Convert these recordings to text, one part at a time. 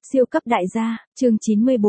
Siêu cấp đại gia, chương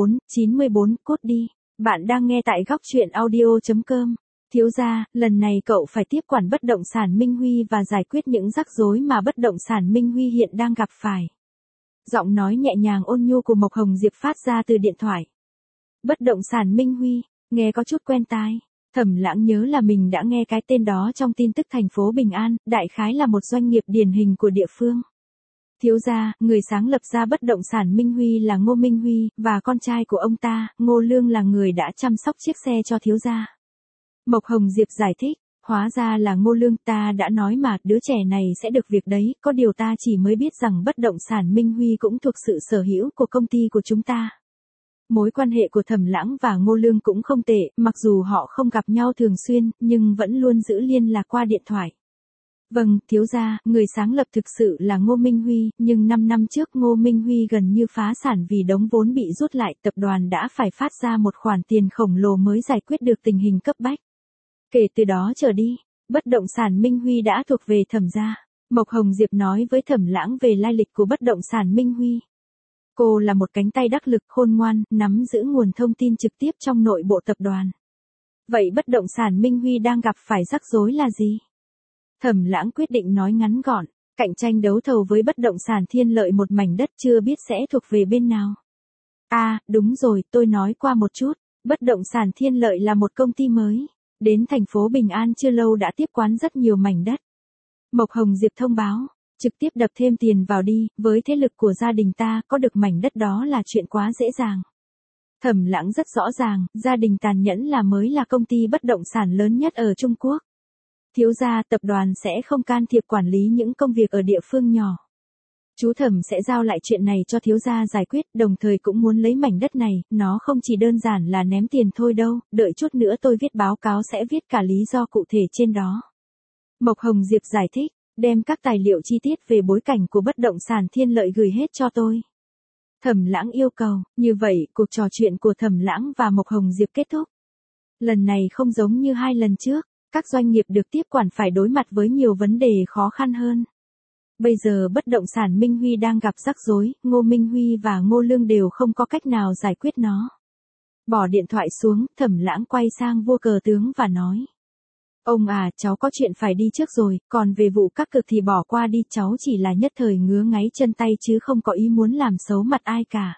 94, cốt đi. Bạn đang nghe tại góc truyện audio.com. Thiếu gia, lần này cậu phải tiếp quản bất động sản Minh Huy và giải quyết những rắc rối mà bất động sản Minh Huy hiện đang gặp phải. Giọng nói nhẹ nhàng ôn nhu của Mộc Hồng Diệp phát ra từ điện thoại. Bất động sản Minh Huy, nghe có chút quen tai. Thẩm Lãng nhớ là mình đã nghe cái tên đó trong tin tức thành phố Bình An, đại khái là một doanh nghiệp điển hình của địa phương. Thiếu gia, người sáng lập ra bất động sản Minh Huy là Ngô Minh Huy, và con trai của ông ta, Ngô Lương là người đã chăm sóc chiếc xe cho thiếu gia. Mộc Hồng Diệp giải thích, hóa ra là Ngô Lương, ta đã nói mà, đứa trẻ này sẽ được việc đấy, có điều ta chỉ mới biết rằng bất động sản Minh Huy cũng thuộc sự sở hữu của công ty của chúng ta. Mối quan hệ của Thẩm Lãng và Ngô Lương cũng không tệ, mặc dù họ không gặp nhau thường xuyên, nhưng vẫn luôn giữ liên lạc qua điện thoại. Vâng, thiếu gia, người sáng lập thực sự là Ngô Minh Huy, nhưng 5 năm trước Ngô Minh Huy gần như phá sản vì đống vốn bị rút lại, tập đoàn đã phải phát ra một khoản tiền khổng lồ mới giải quyết được tình hình cấp bách. Kể từ đó trở đi, bất động sản Minh Huy đã thuộc về Thẩm gia. Mộc Hồng Diệp nói với Thẩm Lãng về lai lịch của bất động sản Minh Huy. Cô là một cánh tay đắc lực, khôn ngoan, nắm giữ nguồn thông tin trực tiếp trong nội bộ tập đoàn. Vậy bất động sản Minh Huy đang gặp phải rắc rối là gì? Thẩm Lãng quyết định nói ngắn gọn, cạnh tranh đấu thầu với bất động sản Thiên Lợi một mảnh đất chưa biết sẽ thuộc về bên nào. À, đúng rồi, tôi nói qua một chút, bất động sản Thiên Lợi là một công ty mới, đến thành phố Bình An chưa lâu đã tiếp quản rất nhiều mảnh đất. Mộc Hồng Diệp thông báo, trực tiếp đập thêm tiền vào đi, với thế lực của gia đình ta, có được mảnh đất đó là chuyện quá dễ dàng. Thẩm Lãng rất rõ ràng, gia đình Tàn Nhẫn mới là công ty bất động sản lớn nhất ở Trung Quốc. Thiếu gia, tập đoàn sẽ không can thiệp quản lý những công việc ở địa phương nhỏ. Chú Thẩm sẽ giao lại chuyện này cho thiếu gia giải quyết, đồng thời cũng muốn lấy mảnh đất này, nó không chỉ đơn giản là ném tiền thôi đâu, đợi chút nữa tôi viết báo cáo sẽ viết cả lý do cụ thể trên đó. Mộc Hồng Diệp giải thích, đem các tài liệu chi tiết về bối cảnh của bất động sản Thiên Lợi gửi hết cho tôi. Thẩm Lãng yêu cầu, như vậy, cuộc trò chuyện của Thẩm Lãng và Mộc Hồng Diệp kết thúc. Lần này không giống như 2 lần trước. Các doanh nghiệp được tiếp quản phải đối mặt với nhiều vấn đề khó khăn hơn. Bây giờ bất động sản Minh Huy đang gặp rắc rối, Ngô Minh Huy và Ngô Lương đều không có cách nào giải quyết nó. Bỏ điện thoại xuống, Thẩm Lãng quay sang Vua Cờ Tướng và nói. Ông à, cháu có chuyện phải đi trước rồi, còn về vụ các cực thì bỏ qua đi, cháu chỉ là nhất thời ngứa ngáy chân tay chứ không có ý muốn làm xấu mặt ai cả.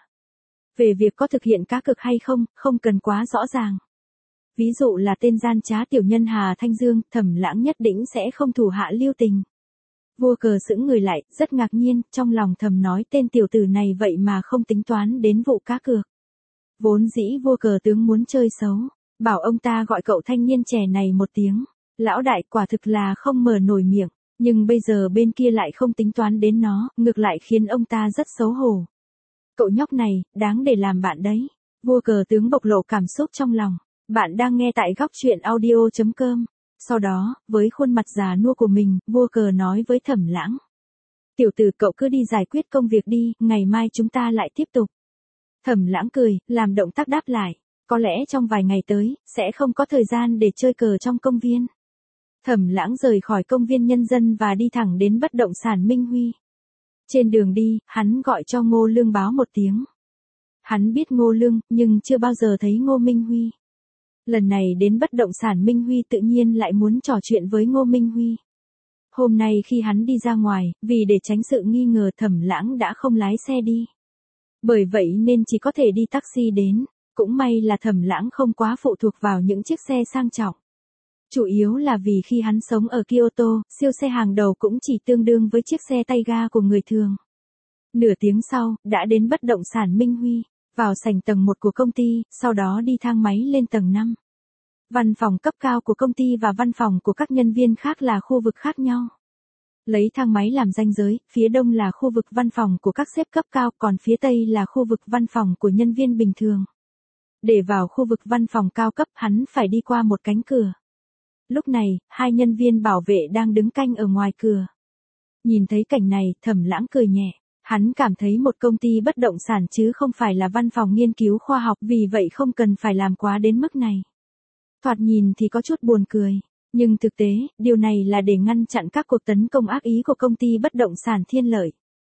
Về việc có thực hiện các cực hay không, không cần quá rõ ràng. Ví dụ là tên gian trá tiểu nhân Hà Thanh Dương, Thẩm Lãng nhất định sẽ không thủ hạ lưu tình. Vua Cờ sững người lại, rất ngạc nhiên, trong lòng thầm nói tên tiểu tử này vậy mà không tính toán đến vụ cá cược. Vốn dĩ Vua Cờ Tướng muốn chơi xấu, bảo ông ta gọi cậu thanh niên trẻ này một tiếng. Lão đại quả thực là không mở nổi miệng, nhưng bây giờ bên kia lại không tính toán đến nó, ngược lại khiến ông ta rất xấu hổ. Cậu nhóc này, đáng để làm bạn đấy. Vua Cờ Tướng bộc lộ cảm xúc trong lòng. Bạn đang nghe tại góc truyện audio.com. Sau đó, với khuôn mặt già nua của mình, Vua Cờ nói với Thẩm Lãng. Tiểu tử, cậu cứ đi giải quyết công việc đi, ngày mai chúng ta lại tiếp tục. Thẩm Lãng cười, làm động tác đáp lại. Có lẽ trong vài ngày tới, sẽ không có thời gian để chơi cờ trong công viên. Thẩm Lãng rời khỏi công viên Nhân dân và đi thẳng đến bất động sản Minh Huy. Trên đường đi, hắn gọi cho Ngô Lương báo một tiếng. Hắn biết Ngô Lương, nhưng chưa bao giờ thấy Ngô Minh Huy. Lần này đến bất động sản Minh Huy tự nhiên lại muốn trò chuyện với Ngô Minh Huy. Hôm nay khi hắn đi ra ngoài, vì để tránh sự nghi ngờ Thẩm Lãng đã không lái xe đi. Bởi vậy nên chỉ có thể đi taxi đến, cũng may là Thẩm Lãng không quá phụ thuộc vào những chiếc xe sang trọng. Chủ yếu là vì khi hắn sống ở Kyoto, siêu xe hàng đầu cũng chỉ tương đương với chiếc xe tay ga của người thường. Nửa tiếng sau, đã đến bất động sản Minh Huy. Vào sảnh tầng 1 của công ty, sau đó đi thang máy lên tầng 5. Văn phòng cấp cao của công ty và văn phòng của các nhân viên khác là khu vực khác nhau. Lấy thang máy làm ranh giới, phía đông là khu vực văn phòng của các sếp cấp cao, còn phía tây là khu vực văn phòng của nhân viên bình thường. Để vào khu vực văn phòng cao cấp, hắn phải đi qua một cánh cửa. Lúc này, 2 nhân viên bảo vệ đang đứng canh ở ngoài cửa. Nhìn thấy cảnh này, Thẩm Lãng cười nhẹ. Hắn cảm thấy một công ty bất động sản chứ không phải là văn phòng nghiên cứu khoa học, vì vậy không cần phải làm quá đến mức này. Thoạt nhìn thì có chút buồn cười, nhưng thực tế, điều này là để ngăn chặn các cuộc tấn công ác ý của công ty bất động sản Thiên Lợi.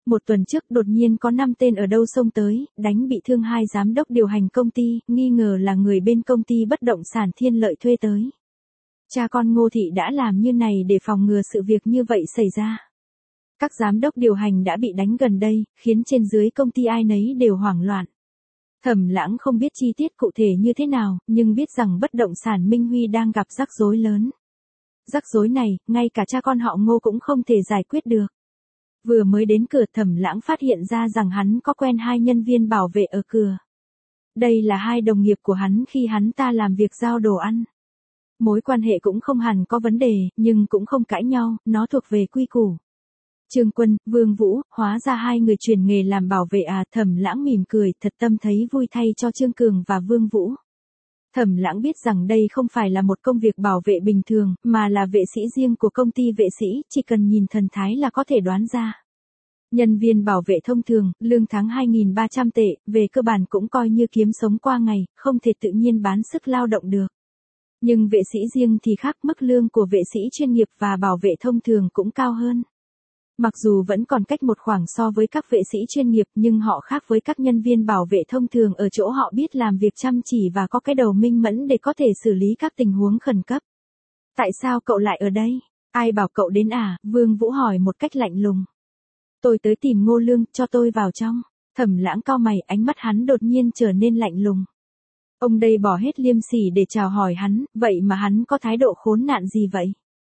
Một tuần trước đột nhiên có 5 tên ở đâu xông tới, đánh bị thương 2 giám đốc điều hành công ty, nghi ngờ là người bên công ty bất động sản Thiên Lợi thuê tới. Cha con Ngô Thị đã làm như này để phòng ngừa sự việc như vậy xảy ra. Các giám đốc điều hành đã bị đánh gần đây, khiến trên dưới công ty ai nấy đều hoảng loạn. Thẩm Lãng không biết chi tiết cụ thể như thế nào, nhưng biết rằng bất động sản Minh Huy đang gặp rắc rối lớn. Rắc rối này, ngay cả cha con họ Ngô cũng không thể giải quyết được. Vừa mới đến cửa Thẩm Lãng phát hiện ra rằng hắn có quen 2 nhân viên bảo vệ ở cửa. Đây là 2 đồng nghiệp của hắn khi hắn ta làm việc giao đồ ăn. Mối quan hệ cũng không hẳn có vấn đề, nhưng cũng không cãi nhau, nó thuộc về quy củ. Trương Quân, Vương Vũ, hóa ra 2 người chuyển nghề làm bảo vệ à? Thẩm Lãng mỉm cười, thật tâm thấy vui thay cho Trương Cường và Vương Vũ. Thẩm Lãng biết rằng đây không phải là một công việc bảo vệ bình thường, mà là vệ sĩ riêng của công ty vệ sĩ, chỉ cần nhìn thần thái là có thể đoán ra. Nhân viên bảo vệ thông thường, lương tháng 2.300 tệ, về cơ bản cũng coi như kiếm sống qua ngày, không thể tự nhiên bán sức lao động được. Nhưng vệ sĩ riêng thì khác, mức lương của vệ sĩ chuyên nghiệp và bảo vệ thông thường cũng cao hơn. Mặc dù vẫn còn cách một khoảng so với các vệ sĩ chuyên nghiệp, nhưng họ khác với các nhân viên bảo vệ thông thường ở chỗ họ biết làm việc chăm chỉ và có cái đầu minh mẫn để có thể xử lý các tình huống khẩn cấp. Tại sao cậu lại ở đây? Ai bảo cậu đến à? Vương Vũ hỏi một cách lạnh lùng. Tôi tới tìm Ngô Lương, cho tôi vào trong. Thẩm Lãng cau mày, ánh mắt hắn đột nhiên trở nên lạnh lùng. Ông đây bỏ hết liêm sỉ để chào hỏi hắn, vậy mà hắn có thái độ khốn nạn gì vậy?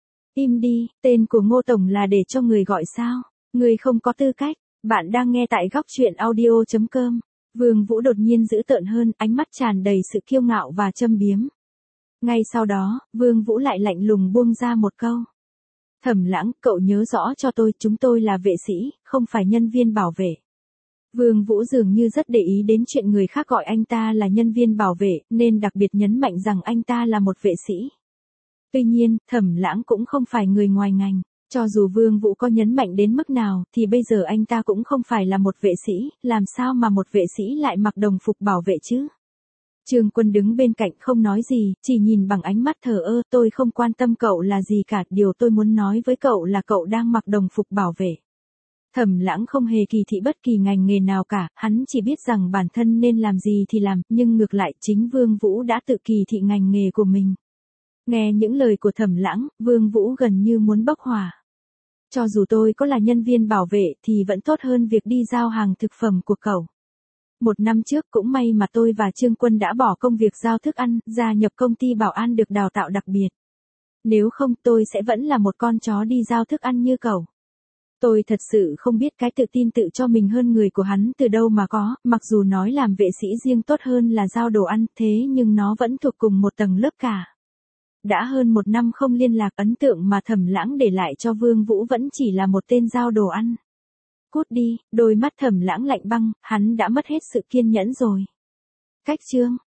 Im đi, tên của Ngô Tổng là để cho người gọi sao? Người không có tư cách. Bạn đang nghe tại góc truyện audio.com. Vương Vũ đột nhiên dữ tợn hơn, ánh mắt tràn đầy sự kiêu ngạo và châm biếm. Ngay sau đó, Vương Vũ lại lạnh lùng buông ra một câu. Thẩm Lãng, cậu nhớ rõ cho tôi, chúng tôi là vệ sĩ, không phải nhân viên bảo vệ. Vương Vũ dường như rất để ý đến chuyện người khác gọi anh ta là nhân viên bảo vệ, nên đặc biệt nhấn mạnh rằng anh ta là một vệ sĩ. Tuy nhiên, Thẩm Lãng cũng không phải người ngoài ngành. Cho dù Vương Vũ có nhấn mạnh đến mức nào, thì bây giờ anh ta cũng không phải là một vệ sĩ, làm sao mà một vệ sĩ lại mặc đồng phục bảo vệ chứ? Trương Quân đứng bên cạnh không nói gì, chỉ nhìn bằng ánh mắt thờ ơ, tôi không quan tâm cậu là gì cả, điều tôi muốn nói với cậu là cậu đang mặc đồng phục bảo vệ. Thẩm Lãng không hề kỳ thị bất kỳ ngành nghề nào cả, hắn chỉ biết rằng bản thân nên làm gì thì làm, nhưng ngược lại chính Vương Vũ đã tự kỳ thị ngành nghề của mình. Nghe những lời của Thẩm Lãng, Vương Vũ gần như muốn bốc hỏa. Cho dù tôi có là nhân viên bảo vệ thì vẫn tốt hơn việc đi giao hàng thực phẩm của cậu. 1 năm trước cũng may mà tôi và Trương Quân đã bỏ công việc giao thức ăn, gia nhập công ty bảo an được đào tạo đặc biệt. Nếu không tôi sẽ vẫn là một con chó đi giao thức ăn như cậu. Tôi thật sự không biết cái tự tin tự cho mình hơn người của hắn từ đâu mà có, mặc dù nói làm vệ sĩ riêng tốt hơn là giao đồ ăn, thế nhưng nó vẫn thuộc cùng một tầng lớp cả. Đã hơn 1 năm không liên lạc, ấn tượng mà Thẩm Lãng để lại cho Vương Vũ vẫn chỉ là một tên giao đồ ăn. Cút đi, đôi mắt Thẩm Lãng lạnh băng, hắn đã mất hết sự kiên nhẫn rồi. Cách chương